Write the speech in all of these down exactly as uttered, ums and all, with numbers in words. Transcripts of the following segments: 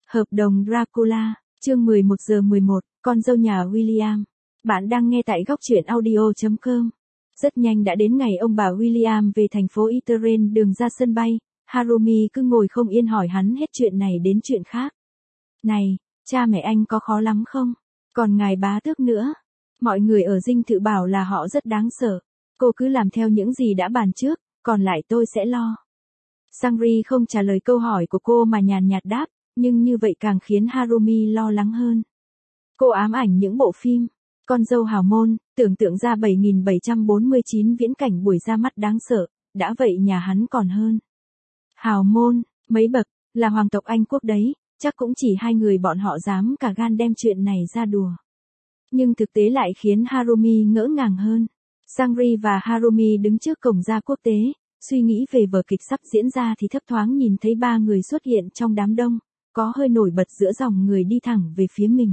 Hợp đồng Dracula, chương mười một giờ mười một, con dâu nhà William. Bạn đang nghe tại góc truyện audio chấm com. Rất nhanh đã đến ngày ông bà William về thành phố Iterren đường ra sân bay. Harumi cứ ngồi không yên hỏi hắn hết chuyện này đến chuyện khác. Này, cha mẹ anh có khó lắm không? Còn ngài bá tước nữa. Mọi người ở dinh thự bảo là họ rất đáng sợ. Cô cứ làm theo những gì đã bàn trước, còn lại tôi sẽ lo. Sangri không trả lời câu hỏi của cô mà nhàn nhạt đáp, nhưng như vậy càng khiến Harumi lo lắng hơn. Cô ám ảnh những bộ phim, con dâu hào môn, tưởng tượng ra bảy nghìn bảy trăm bốn mươi chín viễn cảnh buổi ra mắt đáng sợ, đã vậy nhà hắn còn hơn. Hào môn, mấy bậc, là hoàng tộc Anh quốc đấy, chắc cũng chỉ hai người bọn họ dám cả gan đem chuyện này ra đùa. Nhưng thực tế lại khiến Harumi ngỡ ngàng hơn. Sangri và Harumi đứng trước cổng gia quốc tế, suy nghĩ về vở kịch sắp diễn ra thì thấp thoáng nhìn thấy ba người xuất hiện trong đám đông, có hơi nổi bật giữa dòng người đi thẳng về phía mình.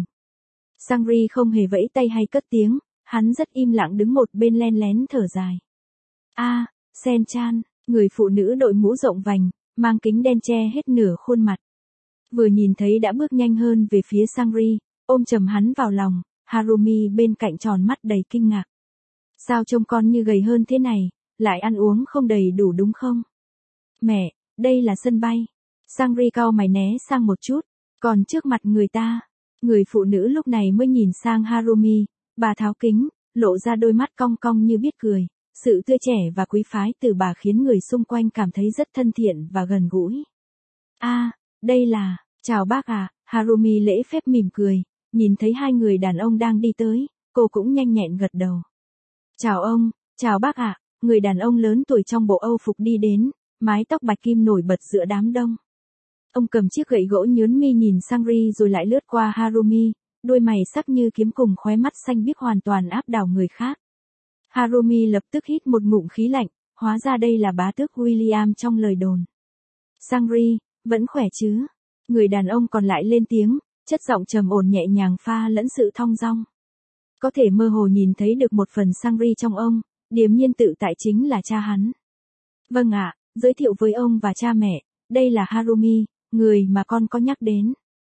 Sangri không hề vẫy tay hay cất tiếng, hắn rất im lặng đứng một bên len lén thở dài. A, à, Sen-chan, người phụ nữ đội mũ rộng vành, mang kính đen che hết nửa khuôn mặt. Vừa nhìn thấy đã bước nhanh hơn về phía Sangri, ôm chầm hắn vào lòng, Harumi bên cạnh tròn mắt đầy kinh ngạc. Sao trông con như gầy hơn thế này, lại ăn uống không đầy đủ đúng không? Mẹ, đây là sân bay. Sangri cau mày né sang một chút, còn trước mặt người ta, người phụ nữ lúc này mới nhìn sang Harumi, bà tháo kính, lộ ra đôi mắt cong cong như biết cười, sự tươi trẻ và quý phái từ bà khiến người xung quanh cảm thấy rất thân thiện và gần gũi. A, à, đây là, chào bác à, Harumi lễ phép mỉm cười, nhìn thấy hai người đàn ông đang đi tới, cô cũng nhanh nhẹn gật đầu. Chào ông, chào bác ạ, à, người đàn ông lớn tuổi trong bộ Âu phục đi đến, mái tóc bạch kim nổi bật giữa đám đông. Ông cầm chiếc gậy gỗ nhướn mi nhìn Sangri rồi lại lướt qua Harumi, đôi mày sắc như kiếm cùng khóe mắt xanh biếc hoàn toàn áp đảo người khác. Harumi lập tức hít một ngụm khí lạnh, hóa ra đây là bá tước William trong lời đồn. Sangri, vẫn khỏe chứ? Người đàn ông còn lại lên tiếng, chất giọng trầm ổn nhẹ nhàng pha lẫn sự thong dong. Có thể mơ hồ nhìn thấy được một phần Sangri trong ông, điềm nhiên tự tại chính là cha hắn. Vâng ạ, giới thiệu với ông và cha mẹ, đây là Harumi, người mà con có nhắc đến.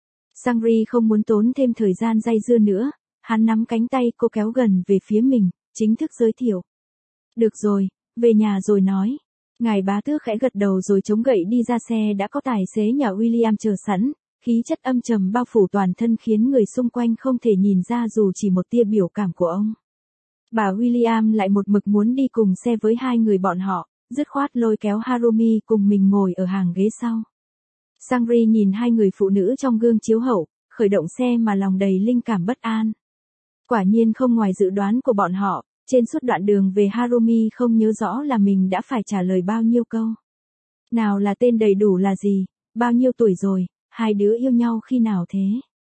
Sangri không muốn tốn thêm thời gian dây dưa nữa, hắn nắm cánh tay cô kéo gần về phía mình, chính thức giới thiệu. Được rồi, về nhà rồi nói. Ngài bá tước khẽ gật đầu rồi chống gậy đi ra xe đã có tài xế nhà William chờ sẵn, khí chất âm trầm bao phủ toàn thân khiến người xung quanh không thể nhìn ra dù chỉ một tia biểu cảm của ông. Bà William lại một mực muốn đi cùng xe với hai người bọn họ, dứt khoát lôi kéo Harumi cùng mình ngồi ở hàng ghế sau. Sangri nhìn hai người phụ nữ trong gương chiếu hậu, khởi động xe mà lòng đầy linh cảm bất an. Quả nhiên không ngoài dự đoán của bọn họ, trên suốt đoạn đường về Harumi không nhớ rõ là mình đã phải trả lời bao nhiêu câu. Nào là tên đầy đủ là gì, bao nhiêu tuổi rồi, hai đứa yêu nhau khi nào thế?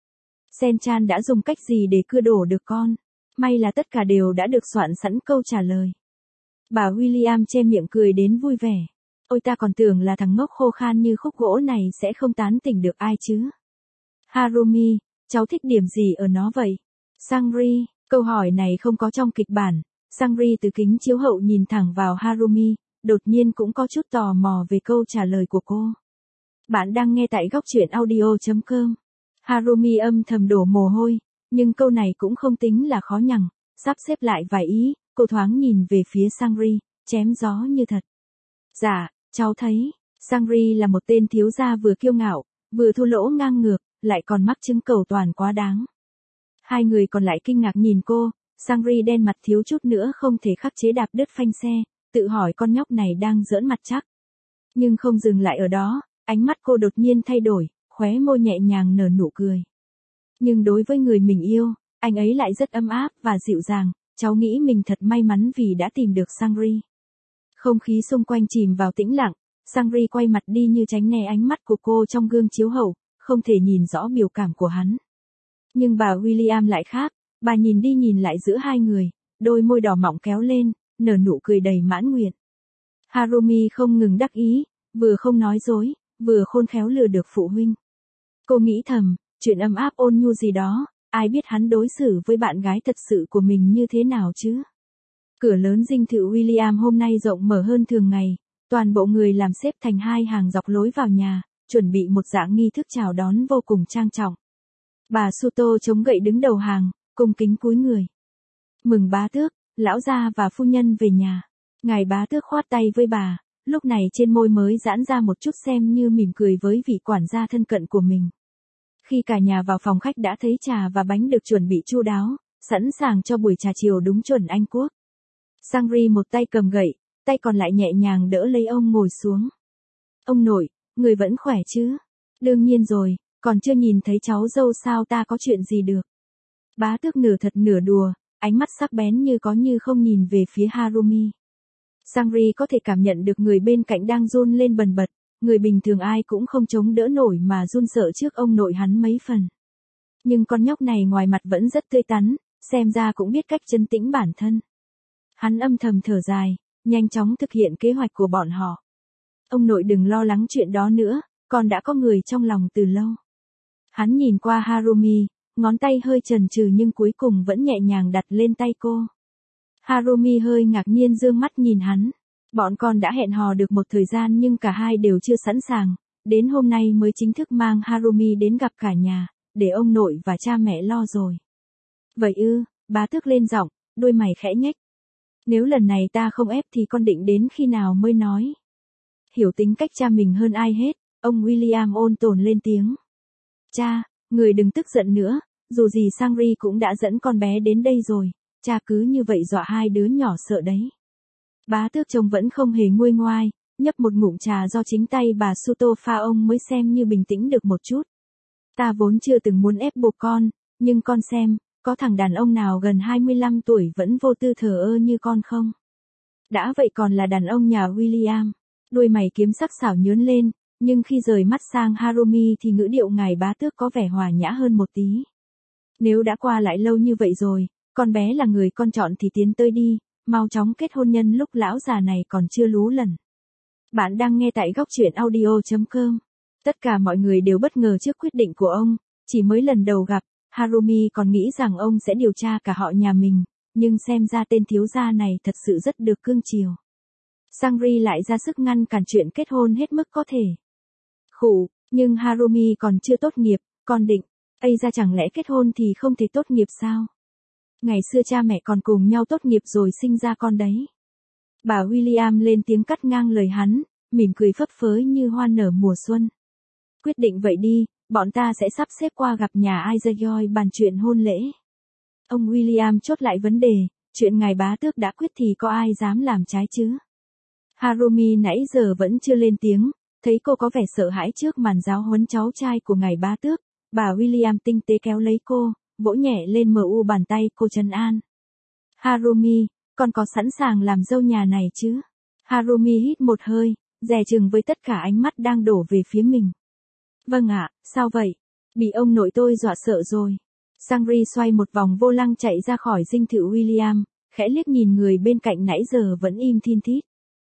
Sen-chan đã dùng cách gì để cưa đổ được con? May là tất cả đều đã được soạn sẵn câu trả lời. Bà William che miệng cười đến vui vẻ. Ôi ta còn tưởng là thằng ngốc khô khan như khúc gỗ này sẽ không tán tỉnh được ai chứ. Harumi, cháu thích điểm gì ở nó vậy? Sangri, câu hỏi này không có trong kịch bản. Sangri từ kính chiếu hậu nhìn thẳng vào Harumi, đột nhiên cũng có chút tò mò về câu trả lời của cô. Bạn đang nghe tại góc truyện audio chấm com. Harumi âm thầm đổ mồ hôi, nhưng câu này cũng không tính là khó nhằn, sắp xếp lại vài ý, cô thoáng nhìn về phía Sangri, chém gió như thật. Dạ, cháu thấy, Sangri là một tên thiếu gia vừa kiêu ngạo, vừa thua lỗ ngang ngược, lại còn mắc chứng cầu toàn quá đáng. Hai người còn lại kinh ngạc nhìn cô, Sangri đen mặt thiếu chút nữa không thể khắc chế đạp đứt phanh xe, tự hỏi con nhóc này đang giỡn mặt chắc. Nhưng không dừng lại ở đó, ánh mắt cô đột nhiên thay đổi, khóe môi nhẹ nhàng nở nụ cười. Nhưng đối với người mình yêu, anh ấy lại rất ấm áp và dịu dàng, cháu nghĩ mình thật may mắn vì đã tìm được Sangri. Không khí xung quanh chìm vào tĩnh lặng, Sangri quay mặt đi như tránh né ánh mắt của cô trong gương chiếu hậu, không thể nhìn rõ biểu cảm của hắn. Nhưng bà William lại khác, bà nhìn đi nhìn lại giữa hai người, đôi môi đỏ mọng kéo lên, nở nụ cười đầy mãn nguyện. Harumi không ngừng đắc ý, vừa không nói dối, vừa khôn khéo lừa được phụ huynh. Cô nghĩ thầm, chuyện ấm áp ôn nhu gì đó, ai biết hắn đối xử với bạn gái thật sự của mình như thế nào chứ. Cửa lớn dinh thự William hôm nay rộng mở hơn thường ngày, toàn bộ người làm xếp thành hai hàng dọc lối vào nhà, chuẩn bị một dạng nghi thức chào đón vô cùng trang trọng. Bà Suto chống gậy đứng đầu hàng, cung kính cúi người. Mừng bá tước, lão gia và phu nhân về nhà. Ngài bá tước khoát tay với bà, lúc này trên môi mới giãn ra một chút xem như mỉm cười với vị quản gia thân cận của mình. Khi cả nhà vào phòng khách đã thấy trà và bánh được chuẩn bị chu đáo, sẵn sàng cho buổi trà chiều đúng chuẩn Anh Quốc. Sangri một tay cầm gậy, tay còn lại nhẹ nhàng đỡ lấy ông ngồi xuống. Ông nội, người vẫn khỏe chứ? Đương nhiên rồi, còn chưa nhìn thấy cháu dâu sao ta có chuyện gì được. Bá tước nửa thật nửa đùa, ánh mắt sắc bén như có như không nhìn về phía Harumi. Sangri có thể cảm nhận được người bên cạnh đang run lên bần bật, người bình thường ai cũng không chống đỡ nổi mà run sợ trước ông nội hắn mấy phần. Nhưng con nhóc này ngoài mặt vẫn rất tươi tắn, xem ra cũng biết cách trấn tĩnh bản thân. Hắn âm thầm thở dài, nhanh chóng thực hiện kế hoạch của bọn họ. Ông nội đừng lo lắng chuyện đó nữa, con đã có người trong lòng từ lâu. Hắn nhìn qua Harumi, ngón tay hơi chần chừ nhưng cuối cùng vẫn nhẹ nhàng đặt lên tay cô. Harumi hơi ngạc nhiên dương mắt nhìn hắn. Bọn con đã hẹn hò được một thời gian nhưng cả hai đều chưa sẵn sàng, đến hôm nay mới chính thức mang Harumi đến gặp cả nhà, để ông nội và cha mẹ lo rồi. Vậy ư, bá tước lên giọng, đôi mày khẽ nhếch. Nếu lần này ta không ép thì con định đến khi nào mới nói. Hiểu tính cách cha mình hơn ai hết, ông William ôn tồn lên tiếng. Cha, người đừng tức giận nữa, dù gì Sangri cũng đã dẫn con bé đến đây rồi, cha cứ như vậy dọa hai đứa nhỏ sợ đấy. Bá tước trông vẫn không hề nguôi ngoai, nhấp một ngụm trà do chính tay bà Suto pha ông mới xem như bình tĩnh được một chút. Ta vốn chưa từng muốn ép buộc con, nhưng con xem, có thằng đàn ông nào gần hai mươi lăm tuổi vẫn vô tư thờ ơ như con không? Đã vậy còn là đàn ông nhà William. Đuôi mày kiếm sắc sảo nhướn lên, nhưng khi rời mắt sang Harumi thì ngữ điệu ngài bá tước có vẻ hòa nhã hơn một tí. Nếu đã qua lại lâu như vậy rồi, con bé là người con chọn thì tiến tới đi, mau chóng kết hôn nhân lúc lão già này còn chưa lú lần. Bạn đang nghe tại góc truyện audio chấm com. Tất cả mọi người đều bất ngờ trước quyết định của ông, chỉ mới lần đầu gặp, Harumi còn nghĩ rằng ông sẽ điều tra cả họ nhà mình, nhưng xem ra tên thiếu gia này thật sự rất được cưng chiều. Sangri lại ra sức ngăn cản chuyện kết hôn hết mức có thể. Khụ, nhưng Harumi còn chưa tốt nghiệp, con định, ây ra chẳng lẽ kết hôn thì không thể tốt nghiệp sao? Ngày xưa cha mẹ còn cùng nhau tốt nghiệp rồi sinh ra con đấy. Bà William lên tiếng cắt ngang lời hắn, mỉm cười phấp phới như hoa nở mùa xuân. Quyết định vậy đi, bọn ta sẽ sắp xếp qua gặp nhà Isaiah bàn chuyện hôn lễ. Ông William chốt lại vấn đề, chuyện ngài bá tước đã quyết thì có ai dám làm trái chứ? Harumi nãy giờ vẫn chưa lên tiếng, thấy cô có vẻ sợ hãi trước màn giáo huấn cháu trai của ngài bá tước, bà William tinh tế kéo lấy cô, vỗ nhẹ lên mờ u bàn tay cô trấn an. Harumi, con có sẵn sàng làm dâu nhà này chứ? Harumi hít một hơi, dè chừng với tất cả ánh mắt đang đổ về phía mình. Vâng ạ, sao vậy? Bị ông nội tôi dọa sợ rồi. Sangri xoay một vòng vô lăng chạy ra khỏi dinh thự William, khẽ liếc nhìn người bên cạnh nãy giờ vẫn im thin thít.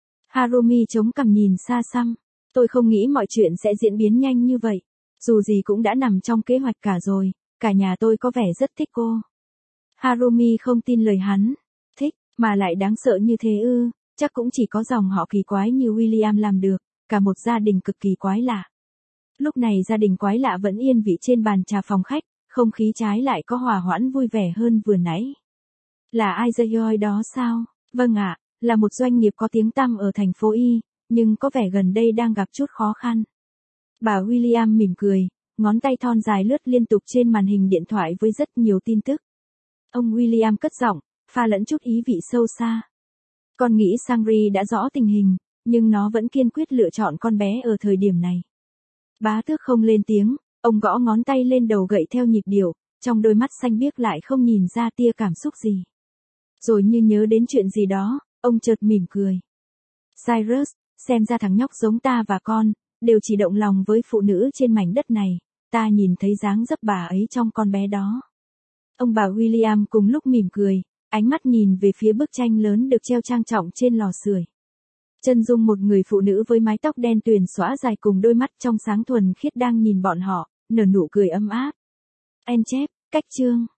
Harumi chống cằm nhìn xa xăm. Tôi không nghĩ mọi chuyện sẽ diễn biến nhanh như vậy. Dù gì cũng đã nằm trong kế hoạch cả rồi, cả nhà tôi có vẻ rất thích cô. Harumi không tin lời hắn. Thích, mà lại đáng sợ như thế ư, chắc cũng chỉ có dòng họ kỳ quái như William làm được, cả một gia đình cực kỳ quái lạ. Lúc này gia đình quái lạ vẫn yên vị trên bàn trà phòng khách, không khí trái lại có hòa hoãn vui vẻ hơn vừa nãy. Là Isaiah đó sao? Vâng ạ, là một doanh nghiệp có tiếng tăm ở thành phố Y, nhưng có vẻ gần đây đang gặp chút khó khăn. Bà William mỉm cười, ngón tay thon dài lướt liên tục trên màn hình điện thoại với rất nhiều tin tức. Ông William cất giọng, pha lẫn chút ý vị sâu xa. Con nghĩ Sangri đã rõ tình hình, nhưng nó vẫn kiên quyết lựa chọn con bé ở thời điểm này. Bá tước không lên tiếng, ông gõ ngón tay lên đầu gậy theo nhịp điệu, trong đôi mắt xanh biếc lại không nhìn ra tia cảm xúc gì. Rồi như nhớ đến chuyện gì đó, ông chợt mỉm cười. Cyrus, xem ra thằng nhóc giống ta và con, đều chỉ động lòng với phụ nữ trên mảnh đất này, ta nhìn thấy dáng dấp bà ấy trong con bé đó. Ông bà William cùng lúc mỉm cười, ánh mắt nhìn về phía bức tranh lớn được treo trang trọng trên lò sưởi. Chân dung một người phụ nữ với mái tóc đen tuyền xõa dài cùng đôi mắt trong sáng thuần khiết đang nhìn bọn họ, nở nụ cười ấm áp. En chép, cách chương.